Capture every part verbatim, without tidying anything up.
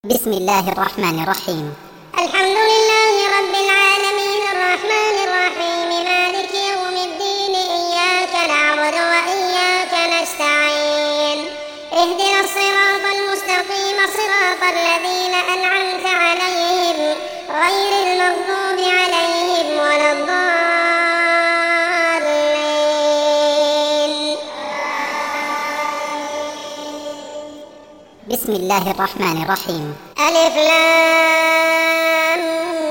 بسم الله الرحمن الرحيم. الحمد لله رب العالمين الرحمن الرحيم مالك يوم الدين إياك نعبد وإياك نستعين اهدنا الصراط المستقيم صراط الذين أنعمت عليهم غير المغضوب عليهم ولا الضالين. بسم الله الرحمن الرحيم. ألف لام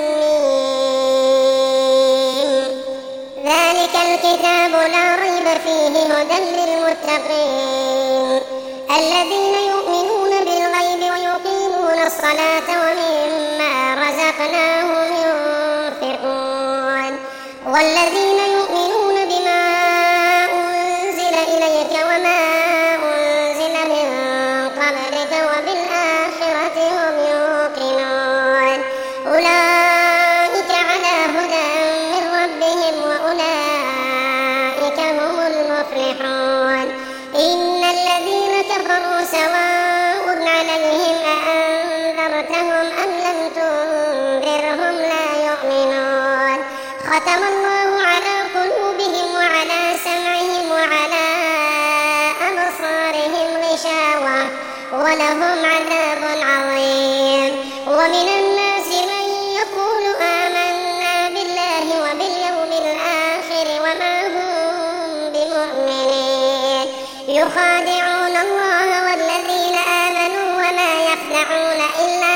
ميم ذلك الكتاب لا ريب فيه هدى للمتقين الذين يؤمنون بالغيب ويقيمون الصلاة ومما رزقناهم ينفقون والذين يؤمنون بما أنزل إليك وما أنزل من قبلك وبالآخرة هم يوقنون أولئك على هدى من ربهم وأولئك هم المفلحون. إن الذين كفروا سواء عليهم أأنذرتهم أم لم تنذرهم لا يؤمنون ختم الله على قلوبهم وعلى سمعهم وعلى أبصارهم غشاوة ولهم عذاب عظيم. ومن الناس من يقول آمنا بالله وباليوم الآخر وما هم بمؤمنين يخادعون الله والذين آمنوا وما يخدعون إلا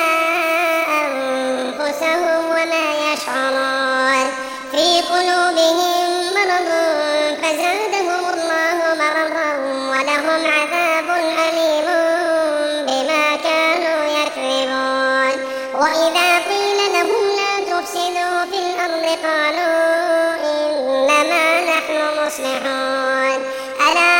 أنفسهم وما يشعرون في قلوبهم مرض فزادهم الله مرضا ولهم عذاب أليم بما كانوا يكذبون. وإذا قيل لهم لا تفسدوا في الأرض قالوا إنما نحن مصلحون ألا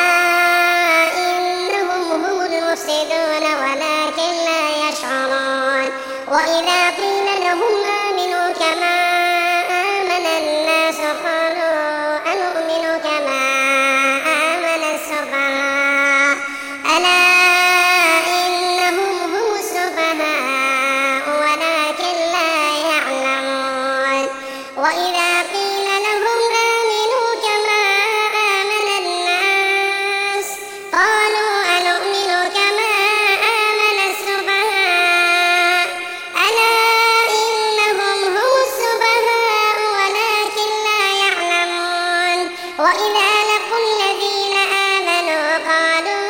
إنهم هم المفسدون ولكن لا يشعرون. وإذا قيل لهم آمنوا كما آمن الناس قالوا أنؤمن كما آمن السفهاء ألا إنهم هم السفهاء ولكن لا يعلمون. وإذا قيل لهم آمنوا كما آمن الناس قالوا أنؤمن كما آمن السفهاء ألا إنهم هم السفهاء ولكن لا يعلمون. وإذا لقوا الذين آمنوا قالوا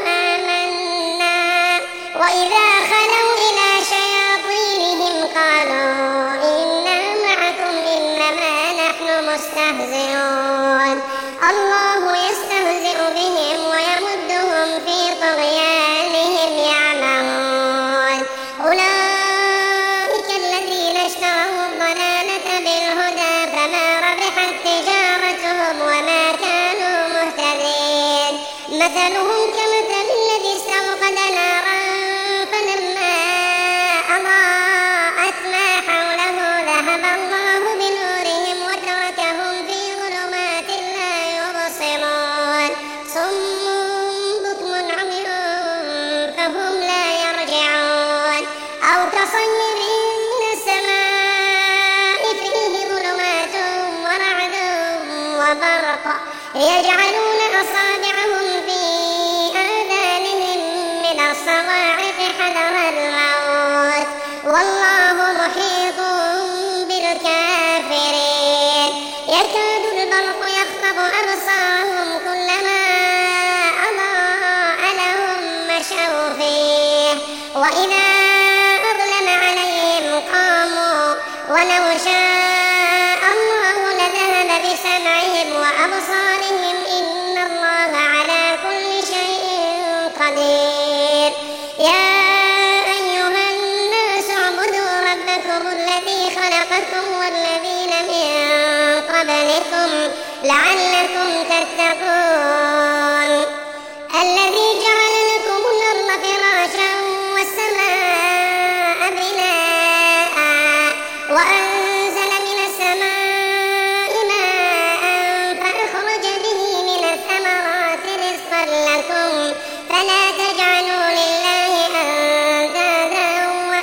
آمنا وإذا خلوا إلى شياطينهم قالوا إنا معكم إنما نحن مستهزئون الله يستهزئ بهم ويمدهم في طغيانهم يعمهون. أولئك الذين اشتروا الضلالة بالهدى فما ربحت تجارتهم وما كانوا مهتدين مثلهم كمثل الذي استوقد نارا فلما أضاءت ما حوله ذهب الله بنورهم وتركهم في ظلمات لا يبصرون صم بكم عمي فهم لا يرجعون. أو كصيب من السماء فيه ظلمات ورعد وبرق يجعلون أصابعهم في آذانهم من الصواعق حذر الموت والله محيط بالكافرين. يكاد البرق يخطف أبصارهم كلما أضاء لهم مشوا فيه وإذا أظلم عليهم قاموا ولو شاء الله لذهب بسمعهم وأبصارهم إن الله على كل شيء قدير. يا أيها الناس اعبدوا ربكم الذي خلقكم والذين من قبلكم لعلكم تتقون الذي جعل لكم الأرض فراشا والسماء بناء وأنزل من السماء ماء فأخرج به من الثمرات رزقا لكم فلا تجعلوا لله أندادا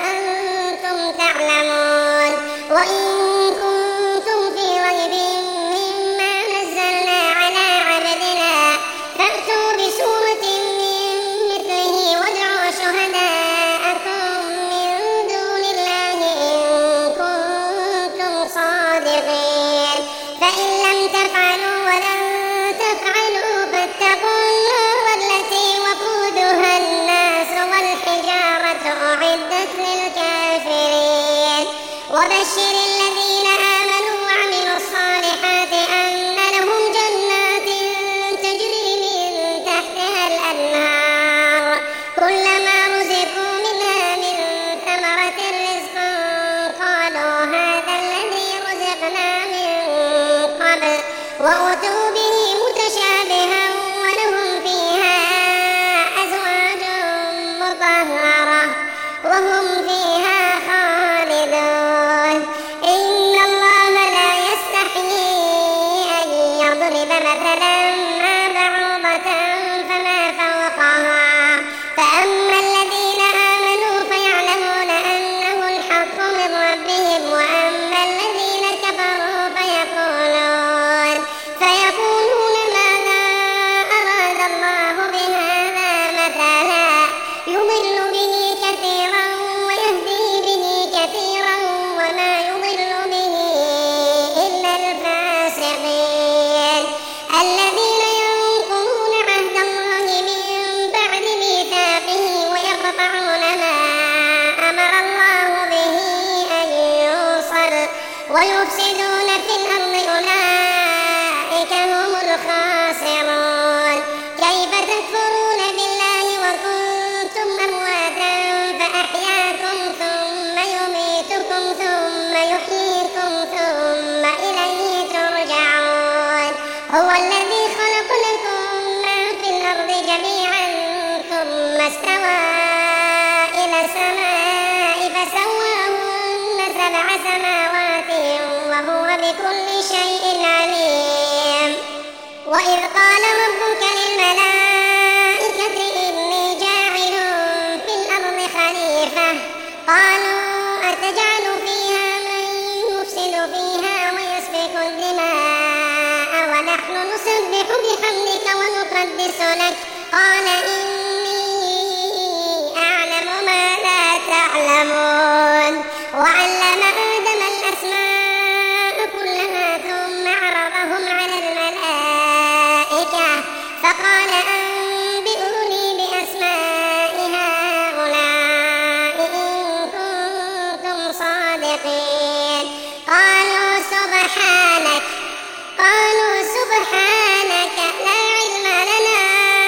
للكافرين. وبشر الذين آمنوا وعملوا الصالحات أن لهم جنات تجري من تحتها الأنهار كلما رزقوا منها من ثمرة رزقا قالوا هذا الذي رزقنا من قبل وأتوا به متشابها ولهم فيها أزواج مطهرة وهم فيها خالدون. إن الله لا يستحيي أن يضرب مثلا ما بعوضة فما فوقها فأما الذين آمنوا فيعلمون أنه الحق من ربهم وأما الذين كفروا فيقولون فيقولون ماذا أراد الله بهذا مثلا يضل به كثيرا ويهدي به كثيرا وما يضل به إلا الفاسقين الذين ينقضون عهد الله من بعد ميثاقه ويقطعون ما أمر الله به أن يوصل ويفسدون في الأرض أولئك هم الخاسرون. كيف تكفرون بالله وكنتم أمواتا فأحياكم ثم يميتكم ثم يحييكم ثم إليه ترجعون. هو الذي خلق لكم ما في الأرض جميعا ثم استوى إلى السماء فسواهن سبع سماوات وهو بكل شيء عليم. وإذ قال ربك للملائكة إني جاعل في الأرض خليفة قالوا أتجعل فيها من يفسد فيها ويسفك الدماء ونحن نسبح بحمدك ونقدس لك قال إني أعلم ما لا تعلمون. وعلم آدم الأسماء كلها ثم عرضهم على الملائكة فقال أنبئوني بأسماء هؤلاء إن كنتم صادقين. قالوا سبحانك قالوا سبحانك لا علم لنا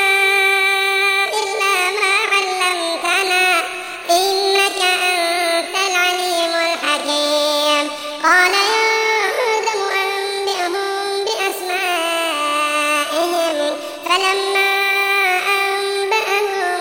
إلا ما علمتنا إنك أنت العليم الحكيم. قال يا آدم أنبئهم بأسمائهم فلما أنبأهم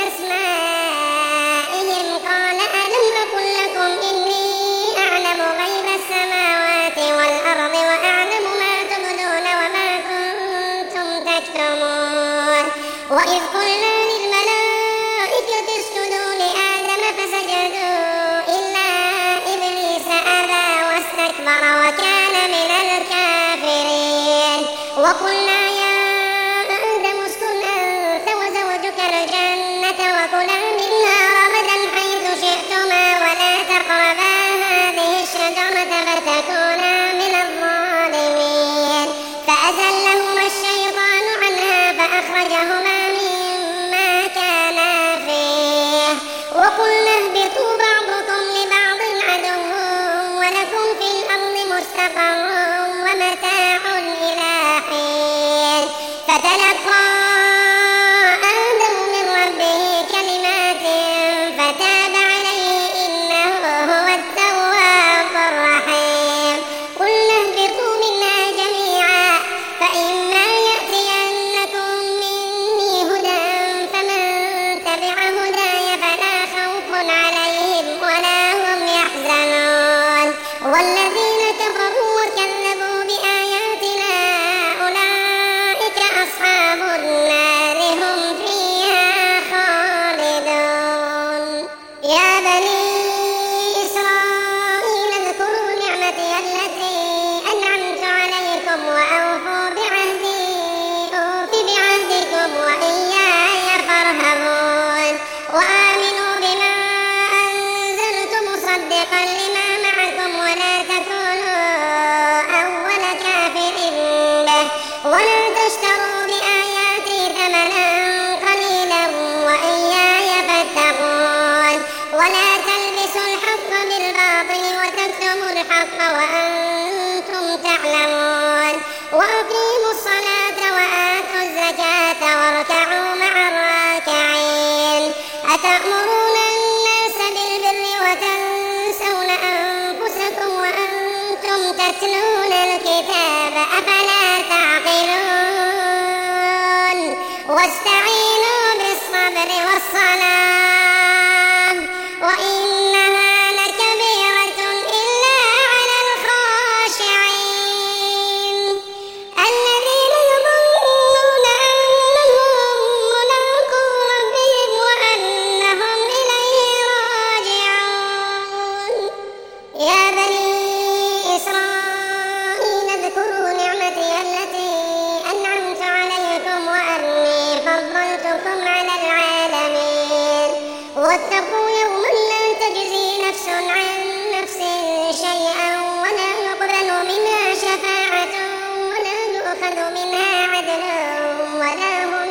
بأسمائهم قال ألم أقل لكم إني أعلم غيب السماوات والأرض وأعلم ما تبدون وما كنتم تكتمون. وإذ قلنا للملائكة اسجدوا لآدم فسجدوا إلا إبليس أبى واستكبر وكان من الكافرين. وقلنا يا آدم اسكن أنت وزوجك الجنة وكلا منها رغدا حيث شئتما ولا تقربا هذه الشجرة فتكونا من الظالمين. فأزلهما الشيطان عنها فأخرجهما مما كانا فيه وقلنا اهبطوا بعضكم لبعض عدو ولكم في الأرض مستقر ومتاع إلى حين. فتلقى آدم من ربه كلمات فتاب عليه إنه هو التواب الرحيم. قلنا اهبطوا منها جميعا فإما يأتينكم مني هدى فمن تبع هداي فلا خوف عليهم ولا هم يحزنون. والذين كفروا وكذبوا بآياتنا أولئك أصحاب النار هم فيها خالدون. يا بني إسرائيل اذكروا نعمتي التي أنعمت عليكم وأوفوا بعهدي أوف بعهدكم وإياي فارهبون. وآمنوا بما أنزلت مصدقا لما معكم ولا تكونوا أول كافر به ولا تشتروا بآياتي ثمنا قليلا وإياي فاتقون. ولا تلبسوا الحق بالباطل وتكتموا الحق وأنتم تعلمون وأقيموا الصلاة وآتوا الزكاة واركعوا مع الراكعين أتأمرون الناس بالبر وتنسون أنفسكم وأنتم تتلون الكتاب أفلا تعقلون واستعينوا بالصبر والصلاة وإنها لكبيرة إلا على الخاشعين الذين يظنون أنهم ملاقو ربهم وأنهم إليه راجعون يا بني إسرائيل اذكروا نعمتي التي أنعمت عليكم وأني فضلتكم على العالمين واتقوا يوما لا تجزي نفس عن نفس شيئا ولا يقبل منها شفاعة ولا يؤخذ منها عدل ولا هم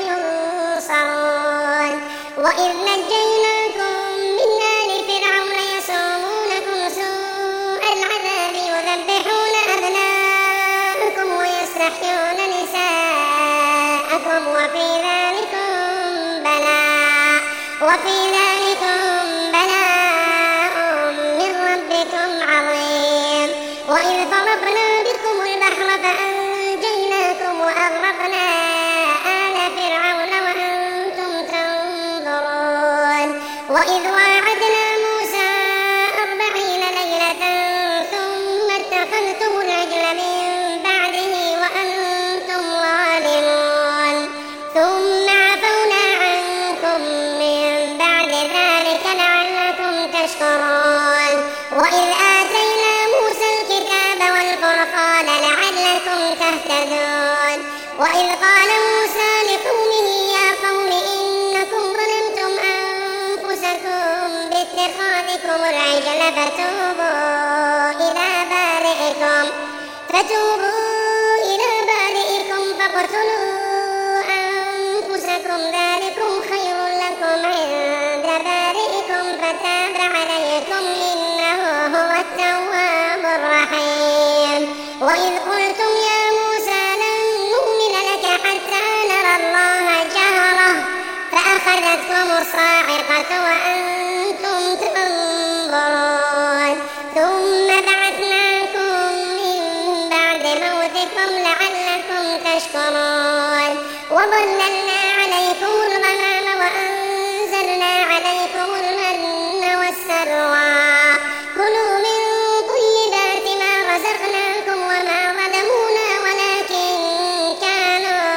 ينصرون وإذ نجيناكم من آل فرعون يسومونكم سوء العذاب يذبحون أبناءكم ويستحيون نساءكم وفي ذلكم بلاء وفي ذلكم بلاء من ربكم عظيم وإذ ضربنا بكم البحر فأنجيناكم وأغرقنا آل فرعون وأنتم تنظرون وإذ واعدنا موسى أربعين ليلة ثم اتخذتم العجل من بعده وأنتم ظالمون ثم عفونا عنكم من بعد ذلك لعلكم تشكرون وإذ آتينا موسى الكتاب والفرقان لعلكم تهتدون وإذ قال موسى لقومه يا قوم إنكم ظلمتم أنفسكم باتخاذكم العجل فتوبوا إلى بارئكم فتوبوا إلى بارئكم فاقتلوا أنفسكم ذلكم خير لكم عند بارئكم فتاب عليكم إنه هو التواب الرحيم وإذ قلتم يا موسى لن نؤمن لك حتى نرى الله جهرة فأخذتكم الصاعقة وأنتم تنظرون ثم بعثناكم من بعد موتكم لعلكم تشكرون وظللنا عليكم الغمام وأنزلنا عليكم المن والسلوى كلوا من طيبات ما رزقناكم وما ظلمونا ولكن كانوا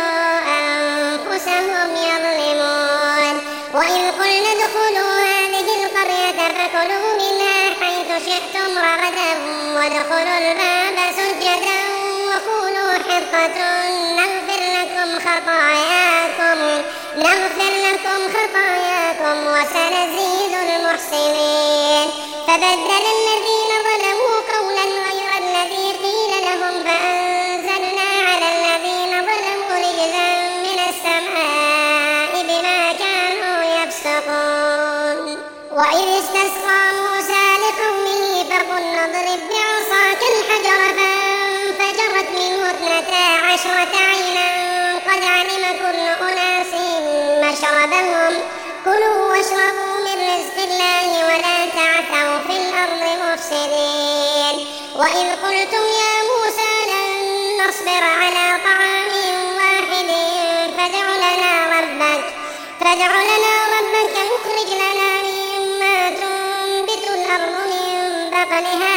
أنفسهم يظلمون وإذ قلنا ادخلوا هذه القرية فكلوا منها حيث شئتم رغدا وادخلوا الباب سجدا وقولوا حطة نغفر لكم خطاياكم نغفر لكم خطاياكم وسنزيد المحسنين فبدل الذين ظلموا قولا غير الذي قيل لهم فأنزلنا على الذين ظلموا رجزا من السماء بما كانوا يفسقون وإذ استسقى موسى لقومه فقلنا اضرب بعصاك الحجر فانفجرت منه اثنتا عشرة عينا قد علم كل أناس مشربهم كلوا واشربوا من رزق الله ولا تعثوا في الأرض مفسدين وإذ قلتم يا موسى لن نصبر على طعام واحد فادع لنا ربك فادع لنا ربك يخرج لنا مما تنبت الأرض من بقلها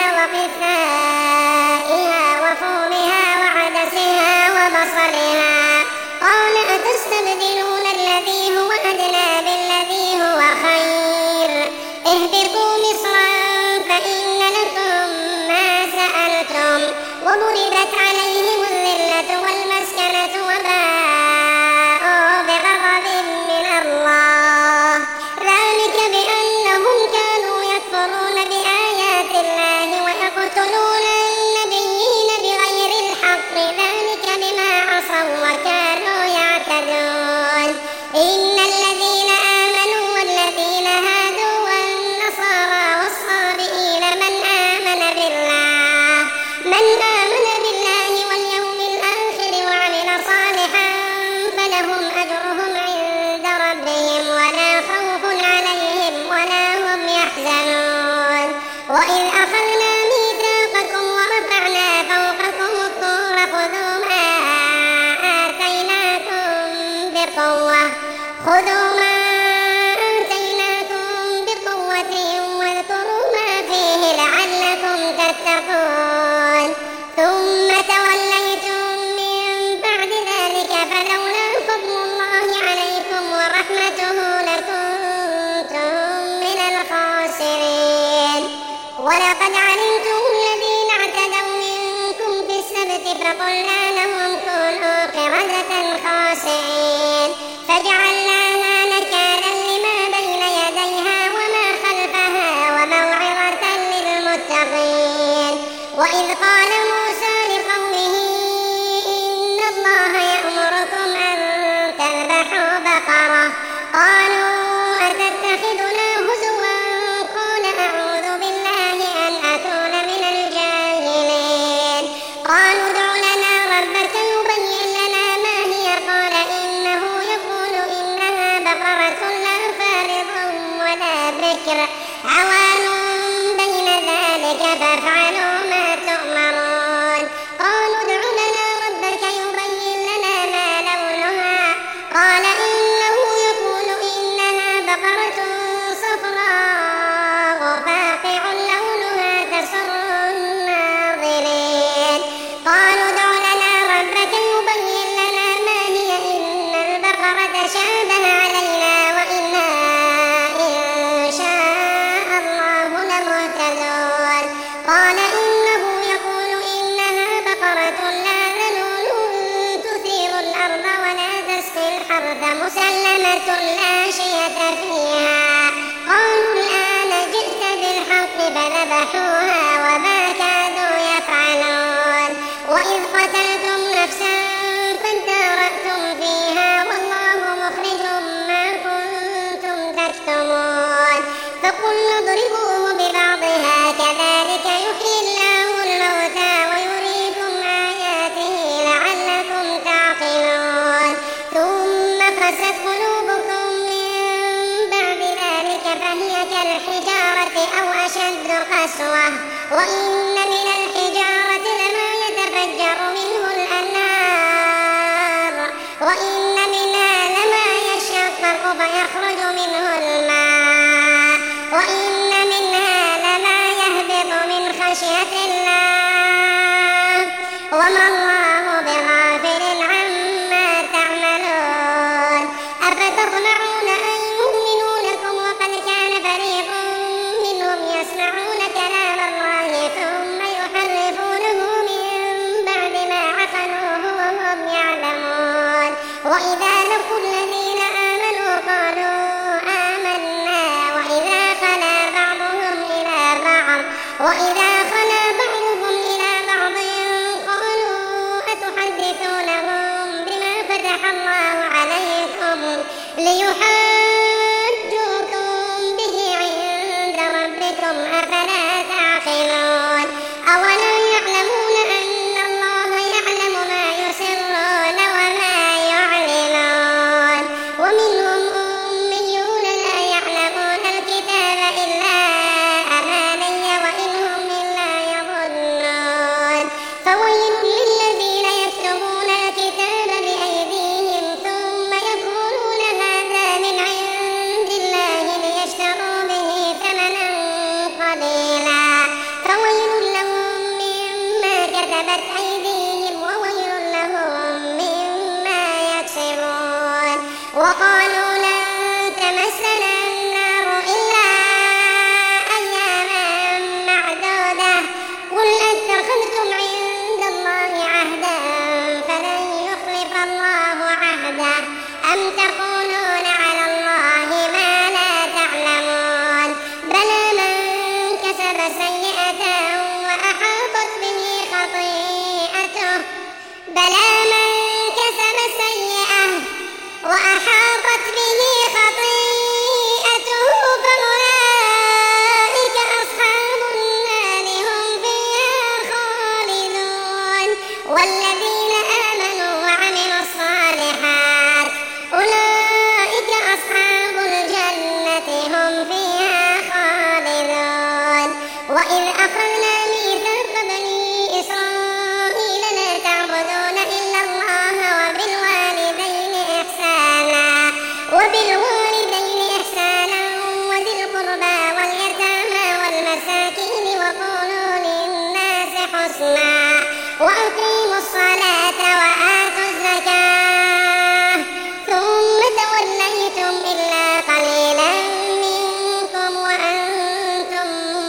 وقثائها وفومها وعدسها وبصلها قال أتستبدلون الذي هو أدنى بالذي هو خير اهبطوا مصرا فإن لكم ما سألتم وضربت عليهم الذلة والمسكنة وباءوا بغضب من الله ذلك بأنهم كانوا يكفرون بآيات الله ويقتلون النبيين بغير الحق ذلك بما عصوا وكانوا يعتدون إن الذين آمنوا والذين هادوا والنصارى وإذ أخذنا ميثاقكم ورفعنا فوقكم الطور خذوا ما آتيناكم بقوة خذوا ما آتيناكم بقوة واذكروا ما فيه لعلكم تتقون ثم توليتم من بعد ذلك فلولا فضل الله عليكم ورحمته لكنتم من الخاسرين ولقد علمتم الذين اعتدوا منكم في السبت فقلنا لهم كونوا قردة خاسئين فجعلناها نكالا لما بين يديها وما خلفها وموعظة للمتقين وإذ قال موسى لقومه إن الله يأمركم أن تذبحوا بقرة قالوا أتتخذنا هزوا قال أعوذ بالله أن أكون من الجاهلين قالوا ادع لنا ربك يبين لنا ما هي قال إنه يقول إنها بقرة لا فارض ولا بكر عوان بين ذلك فافعلوا ما تؤمرون قالوا ادع لنا ربك يبين لنا ما لونها قال إنه يقول إنها بقرة صفراء فاقع لونها تسر الناظرين قالوا ادع لنا ربك يبين لنا ما هي إن البقرة شابه علينا وإنا إن شاء الله لمهتدون قال إنه يقول إنها بقرة لا ذلول تثير الأرض ولا تسقي الحرث مسلمة لا شية فيها قالوا الآن جئت بالحق فذبحوها وما كادوا يفعلون وإذ قتلتم نفسا فادارأتم فيها والله مخرج ما كنتم تكتمون فقلنا اضربوه ببعضها كذلك يحيي الله الموتى ويريكم آياته لعلكم تعقلون ثم قست قلوبكم من بعد ذلك فهي كالحجارة أو أشد قسوة وإن من الحجارة لما يتفجر منه الأنهار وإن منها لما يشقق فيخرج منه الماء وإن منها لما يهبط من خشية الله وما الله بغافل عما تعملون أفتطمعون أن يؤمنوا لكم وقد كان فريق منهم يسمعون كلام الله ثم يحرفونه من بعد ما عقلوه وهم يعلمون وإذا لقوا الذين آمنوا قالوا آمنا وإذا خلا بعضهم إلى بعض وإذا خلا بعضهم إلى بعض قالوا أتحدثونهم بما فتح الله عليكم ليحاجوكم به عند ربكم أفلا تعقلون أولا يعلمون أن الله يعلم ما يسرون وما يعلنون ومنهم أميون لا يعلمون الكتاب إلا أماني وإنهم إلا يظنون فويل للذين يكتبون الكتاب بأيديهم ثم يقولون هذا من عند الله ليشتروا به ثمنا قليلا فويل لهم مما كتبت أيديهم وويل لهم مما يكسبون وقالوا لن تمسنا النار إلا أياما معدودة قل أتخذتم عند الله عهدا فلن يخلف الله عهده أم تقولون على الله ما لا تعلمون بلى من كسب سيئة وأحاطت به خطيئته بلى من كسب سيئة وأحاطت به خطيئته فأولئك أصحاب النار هم فيها خالدون والذين آمنوا وعملوا الصالحات أولئك أصحاب الجنة هم فيها خالدون وإذ أخذنا ميثاق بني إسرائيل لا تعبدون إلا الله وبالوالدين إحسانا وبالوالدين إحسانا وذي القربى واليتامى والمساكين وقولوا للناس حسنا وأقيموا الصلاة وآتوا الزكاة ثم توليتم إلا قليلا منكم وأنتم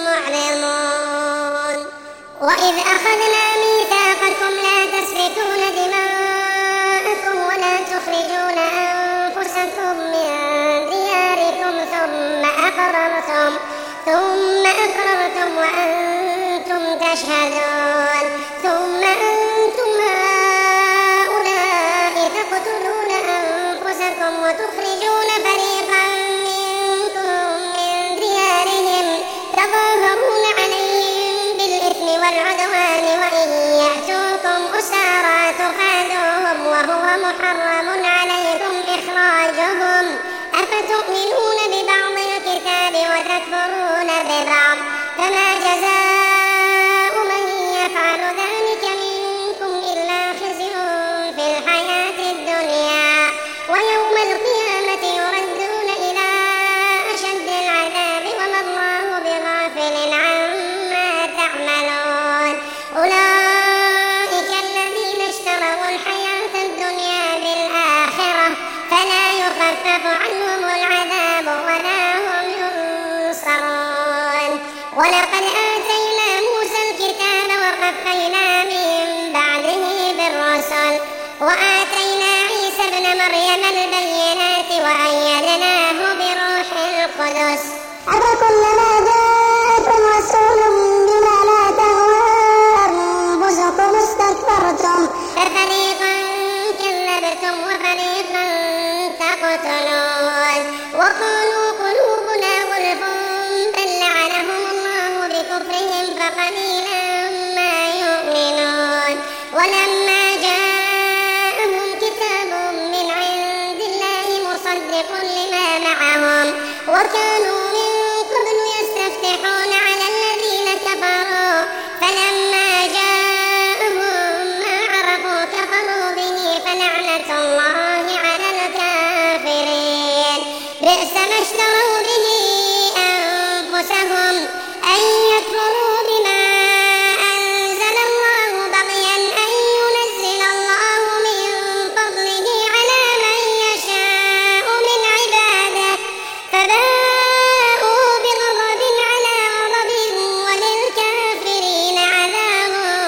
معرضون وإذ أخذنا ميثاقكم لا تسفكون دماءكم ولا تخرجون أنفسكم من دياركم ثم أقررتم ثم أقررتم وأنتم تشهدون ثم أنتم هؤلاء تقتلون أنفسكم وتخرجون فريقا منكم من ديارهم تظاهرون عليهم بالإثم والعدوان وإن يأتوكم أسارى تفادوهم وهو محرم عليكم إخراجهم أفتؤمنون ببعض الكتاب وتكفرون ببعض فما جزاء من يفعل ذلك منكم إلا خزي في الحياة الدنيا ويوم القيامة يردون إلى أشد العذاب وما الله بغافل عما تعملون أولئك الذين اشتروا الحياة الدنيا بالآخرة فلا يخفف عنهم العذاب ولا هم ينصرون ولقد آتينا موسى الكتاب وقفينا من بعده بالرسل وآتينا عيسى ابن مريم البينات وأيدناه بروح القدس أفكلما جاءكم رسول بما لا تهوى أنفسكم استكبرتم ففريقا كذبتم وفريقا تقتلون وقالوا قلوبنا غلف بل لعنهم الله بكفرهم فقليلا ما يؤمنون ولما جاءهم كتاب من عند الله مصدق لما معهم وكانوا من قبل يستفتحون على الذين كفروا فلما جاءهم ما عرفوا كفروا به فلعنة الله على الكافرين بئس ما اشتروا به أنفسهم أن يكفروا بما أنزل الله بغيا أن ينزل الله من فضله على من يشاء من عباده فباءوا بغضب على غضب وللكافرين عذاب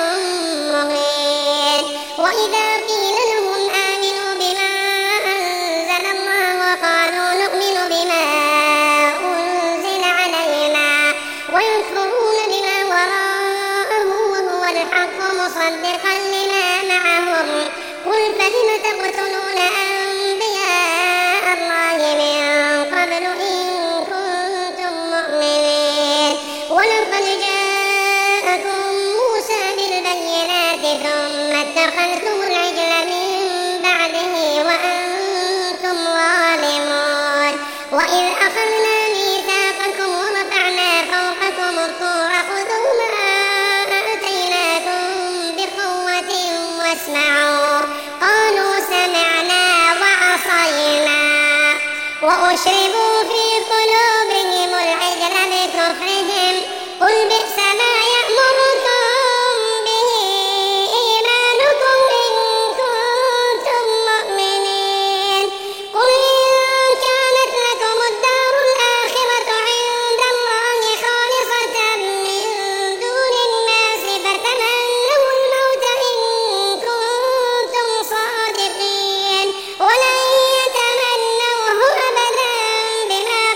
مهين وإذا قيل لهم آمنوا بما أنزل الله قالوا نؤمن بما أنزل علينا ويكفرون بما وراءه وهو الحق مصدقا لما معهم قل فلم تقتلون أنبياء الله من قبل إن كنتم مؤمنين ولقد جاءكم موسى بالبينات ثم اتخذتم العجل من بعده وأنتم ظالمون وإذ أخذنا ميثاقكم ورفعنا فوقكم الطور خذوا ما آتيناكم بقوة واسمعوا قالوا سمعنا وعصينا وأشربوا في قلوبهم العجل بكفرهم قل بئس ما يأمركم به إيمانكم إن كنتم مؤمنين قل إن كانت لكم الدار الآخرة عند الله خالصة من دون الناس فتمنوا الموت إن كنتم صادقين ولن يتمنوه أبدا بما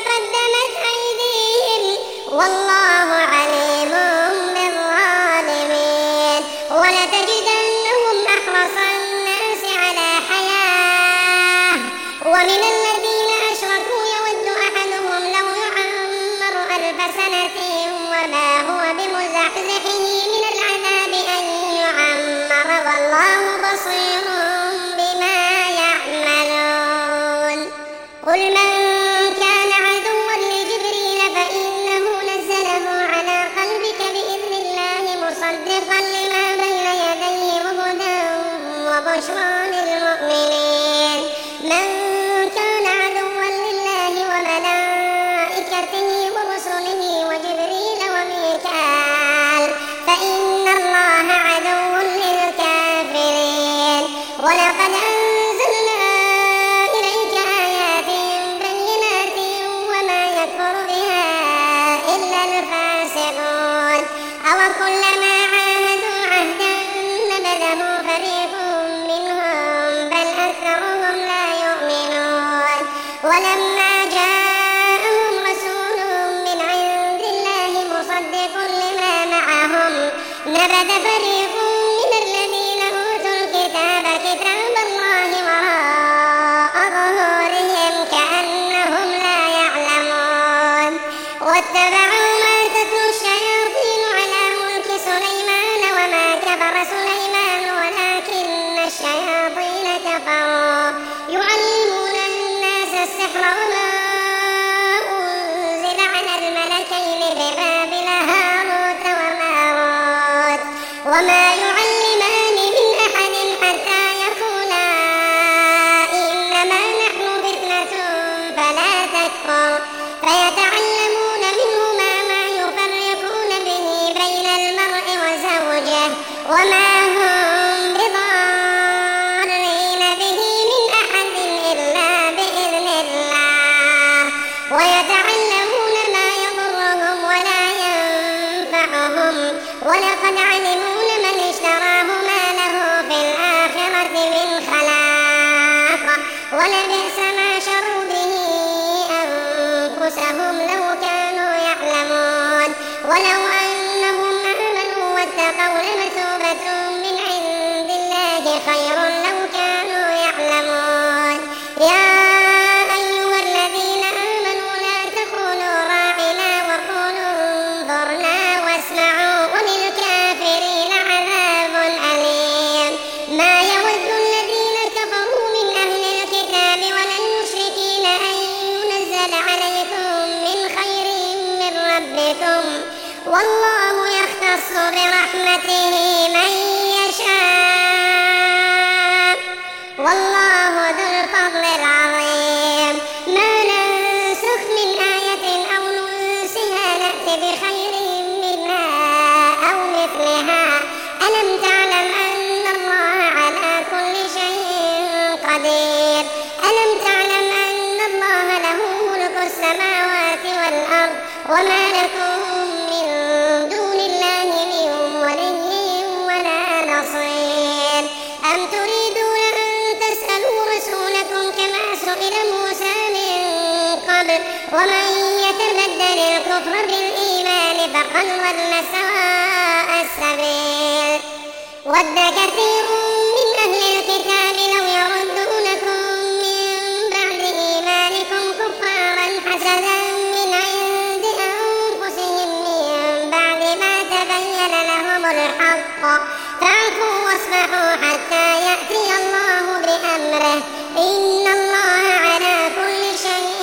أوكلما عاهدوا عهدا نبذه فريق منهم بل أكثرهم لا يؤمنون ولما جاءهم رسول من عند الله مصدق لما معهم نبذ فريق من الذين أوتوا الكتاب كتاب الله وراء ظهورهم كأنهم لا يعلمون واتبعوا ما تتلو الشياطين على ملك سليمان وما كفر سليمان ولكن الشياطين كفروا يعلمون الناس السحر وما أنزل على الملكين ببابل هاروت وماروت وما يعلمان من أحد حتى يقولا إنما نحن فتنة فلا تكفر فيتعلمون منهما ما يفرقون به بين المرء وزوجه وما هم بضارين به من أحد إلا بإذن الله ويتعلمون ما يضرهم ولا ينفعهم ولقد علموا لمن اشتراه ما له في الآخرة من خلاق ولبئس ما شروا به أنفسهم لو كانوا يعلمون ولو أنهم آمنوا واتقوا لمثوبة من عند الله خير لو كانوا يعلمون يا أيها الذين آمنوا لا تقولوا راعنا وقولوا انظرنا واسمعوا وللكافرين عذاب أليم ما يود الذين كفروا من أهل الكتاب ولا المشركين أن ينزل عليكم من خير من ربكم والله يختص برحمته من يشاء والله ذو الفضل العظيم ما ننسخ من آية أو ننسها نأت بخير منها أو مثلها ألم تعلم أن الله على كل شيء قدير ألم تعلم أن الله له ملك السماوات والأرض وما لكم من دون الله من ولي ولا نصير أم تريدون أن تسألوا رسولكم كما سئل موسى من قبل ومن يتبدل الكفر بالإيمان فقد ضل سواء السبيل ود كثير من أهل الكتاب لو يردونكم من بعد إيمانكم كفارا حسدا من عند أنفسهم من بعد ما تبين لهم الحق فاعفوا واصفحوا حتى يأتي الله بأمره إن الله على كل شيء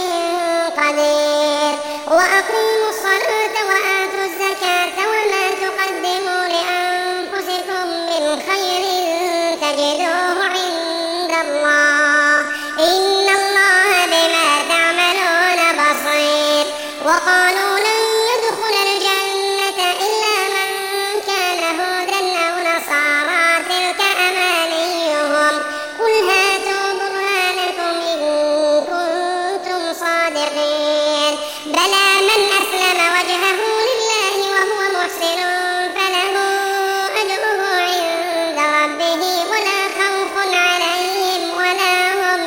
قدير وأقيموا الصلاة وآتوا الزكاة وما تقدموا لأنفسكم من خير تجدوه عند الله إن الله بما تعملون بصير وقالوا لن يدخل الجنة إلا من كان هودا أو نصارى تلك أمانيهم قل هاتوا برهانكم إن كنتم صادقين بلى من أسلم وجهه لله وهو محسن فله أجره عند ربه ولا خوف عليهم ولا هم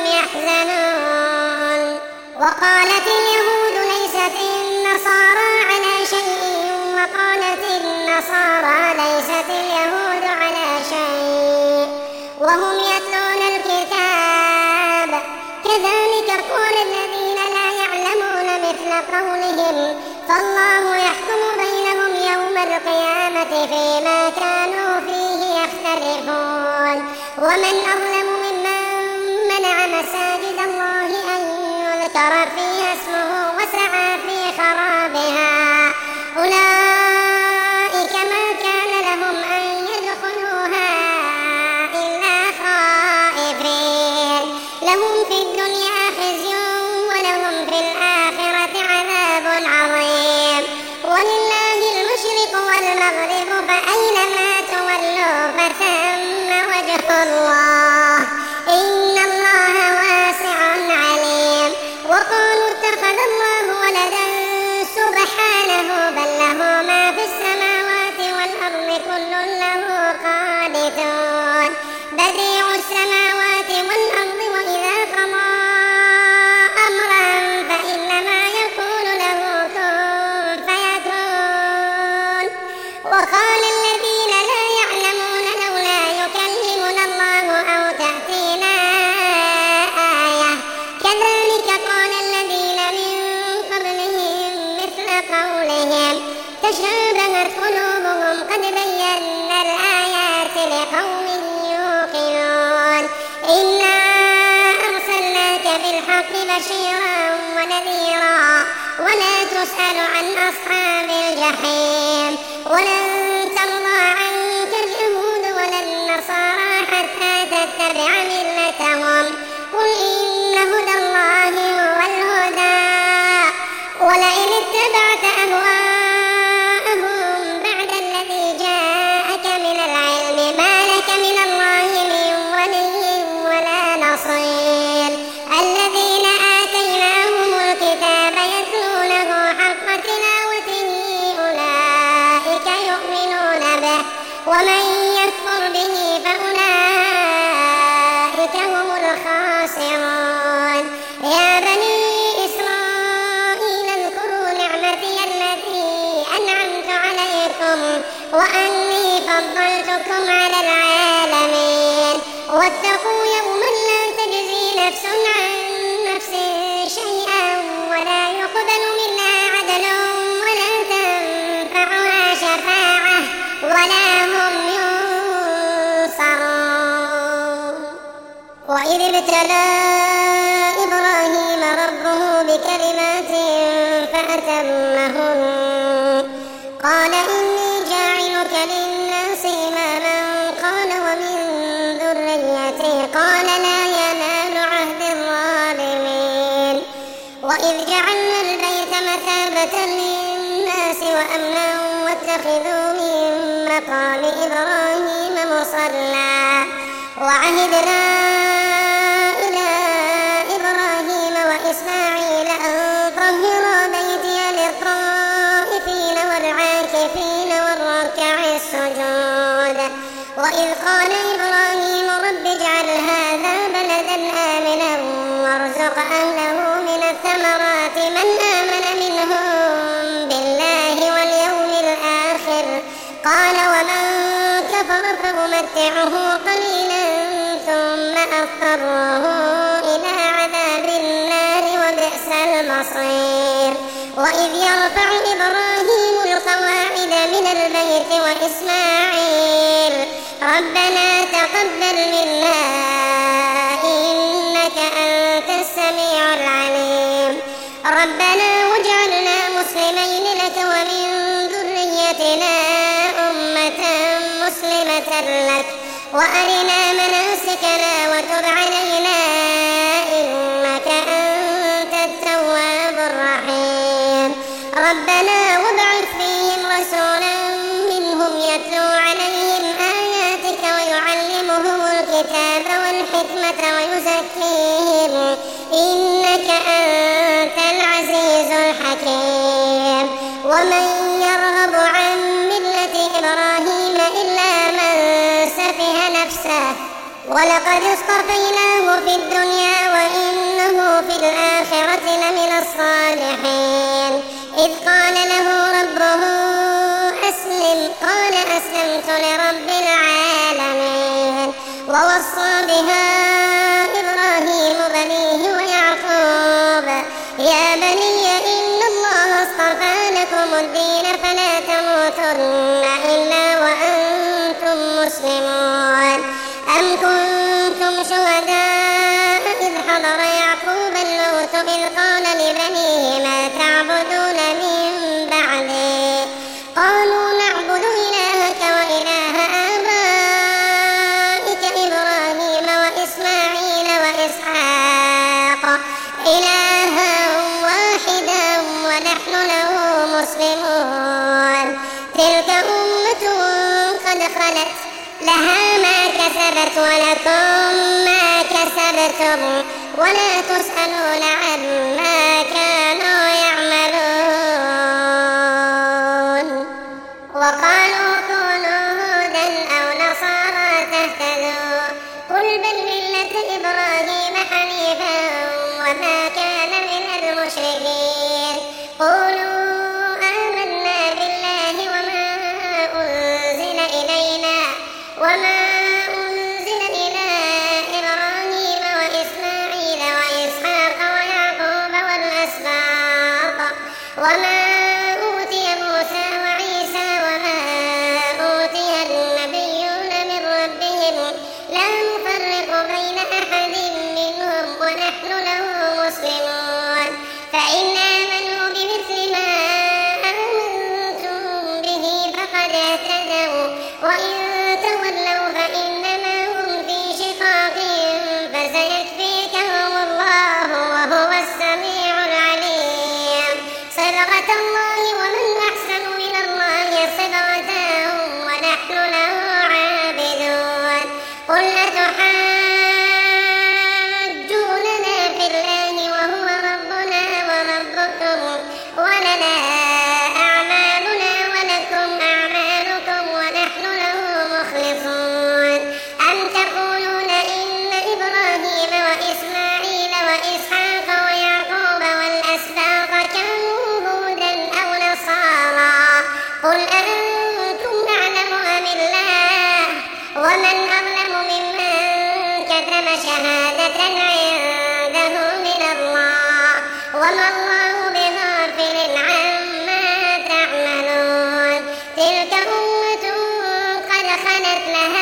يحزنون وقالت اليهود ليست النصارى على شيء وقالت النصارى ليست اليهود على شيء وهم يتلون الكتاب كذلك قال الذين لا يعلمون مثل قولهم فالله يحكم بينهم يوم القيامة فيما كانوا فيه يختلفون ومن أظلم ممن منع مساجد الله أن يذكر فيها اسمه وسعى في خرابها أولئك ما كان لهم أن يدخلوها إلا خائفين لهم في الدنيا خزي ولهم في الآخرة عذاب عظيم ولله المشرق والمغرب فأينما تولوا فثم وجه الله إن الله واسع عليم وقالوا اتخذ الله ولدا سبحانه بل له ما في السماوات وقال الذين لا يعلمون لولا يكلمنا الله أو تأتينا آية كذلك قال الذين من قبلهم مثل قولهم تشابهت قلوبهم قد بينا الآيات لقوم يوقنون إنا أرسلناك بالحق بشيرا ونذيرا ولا تسأل عن أصحاب الجحيم ولن ترضى عنك اليهود ولا النصارى حتى تتبع ملتهم قل إن هدى الله هو الهدى ولئن اتبعت أهواءهم بعد الذي جاءك من العلم ما لك من الله من ولي ولا نصير الذين آتيناهم الكتاب يتلونه حق تلاوته أولئك يؤمنون به ومن يكفر به فأولئك هم الخاسرون يا بني إسرائيل اذكروا نعمتي التي أنعمت عليكم وأني فضلتكم على العالمين واتقوا يوما لا تجزي نفس عن نفس شيئا ولا يقبل منها عدل ولا تنفعها شفاعة ولا هم ينصرون وإذ ابتلى إبراهيم ربه بكلمات فأتمهن قال إني جاعلك للناس إماما قال ومن ذريتي قال لا ينال عهد الظالمين وإذ جعلنا البيت مثابة للناس وأمنا واتخذوا من مقام إبراهيم مصلى وعهدنا إلى إبراهيم وإسماعيل أن طهرا بيتي للطائفين والعاكفين والركع السجود وإذ قال إبراهيم رب اجعل هذا بلدا آمنا وارزق أهله من الثمرات من آمن منهم بالله واليوم الآخر قال ومن كفر فأمتعه قليلا ثم أضطره إلى عذاب النار وبئس المصير وإذ يرفع إبراهيم القواعد من البيت وإسماعيل ربنا تقبل منا إنك أنت السميع العليم ربنا واجعلنا مسلمين لك ومن ذريتنا أمة مسلمة لك وأرنا مناسكنا وتب علينا إنك أنت التواب الرحيم ربنا وابعث فيهم رسولا منهم يتلو عليهم آياتك ويعلمهم الكتاب والحكمة ويزكيهم إنك أنت العزيز الحكيم ومن يرغب عن ملة إبراهيم إلا من سفه نفسه ولقد اصطفيناه في الدنيا وإنه في الآخرة لمن الصالحين إذ قال له ربه أسلم قال أسلمت لرب العالمين ووصى بها إبراهيم بنيه ويعقوب يا بني إن الله اصطفى لكم الدين فلا تموتن إلا وأنتم مسلمون أم كنتم شهداء إذ حضر يعقوب الموت إذ قال لبنيه ما تعبدون من بعدي قالوا نعبد إلهك وإله آبائك إبراهيم وإسماعيل وإسحاق إلها واحدا ونحن له مسلمون تلك أمة قد خلت لها ما كسبت ولكم ما كسبتم ولا تسألون عما كانوا يعملون وقالوا كونوا هودا أو نصارى تهتدوا قل بل ملة إبراهيم حنيفا وما كان من المشركين قولوا آمنا بالله وما قد اهتدوا وإن تولوا فإنما هم في شقاق فسيكفيكهم الله وهو السميع العليم. صبغة الله ومن أحسن من الله صبغة ونحن له عابدون. قل أتحاجوننا في الله وهو ربنا وربكم ولنا أعمالنا ولكم أعمالكم ونحن له مخلصون. أم تقولون إن إبراهيم وإسماعيل وإسحاق ويعقوب والأسباط كانوا هودا أو نصارى قل أأنتم أعلم أم الله ومن أظلم ممن كتم شهادة عنده من الله وما الله بغافل عما تعملون. تلك أمة قد خلت لها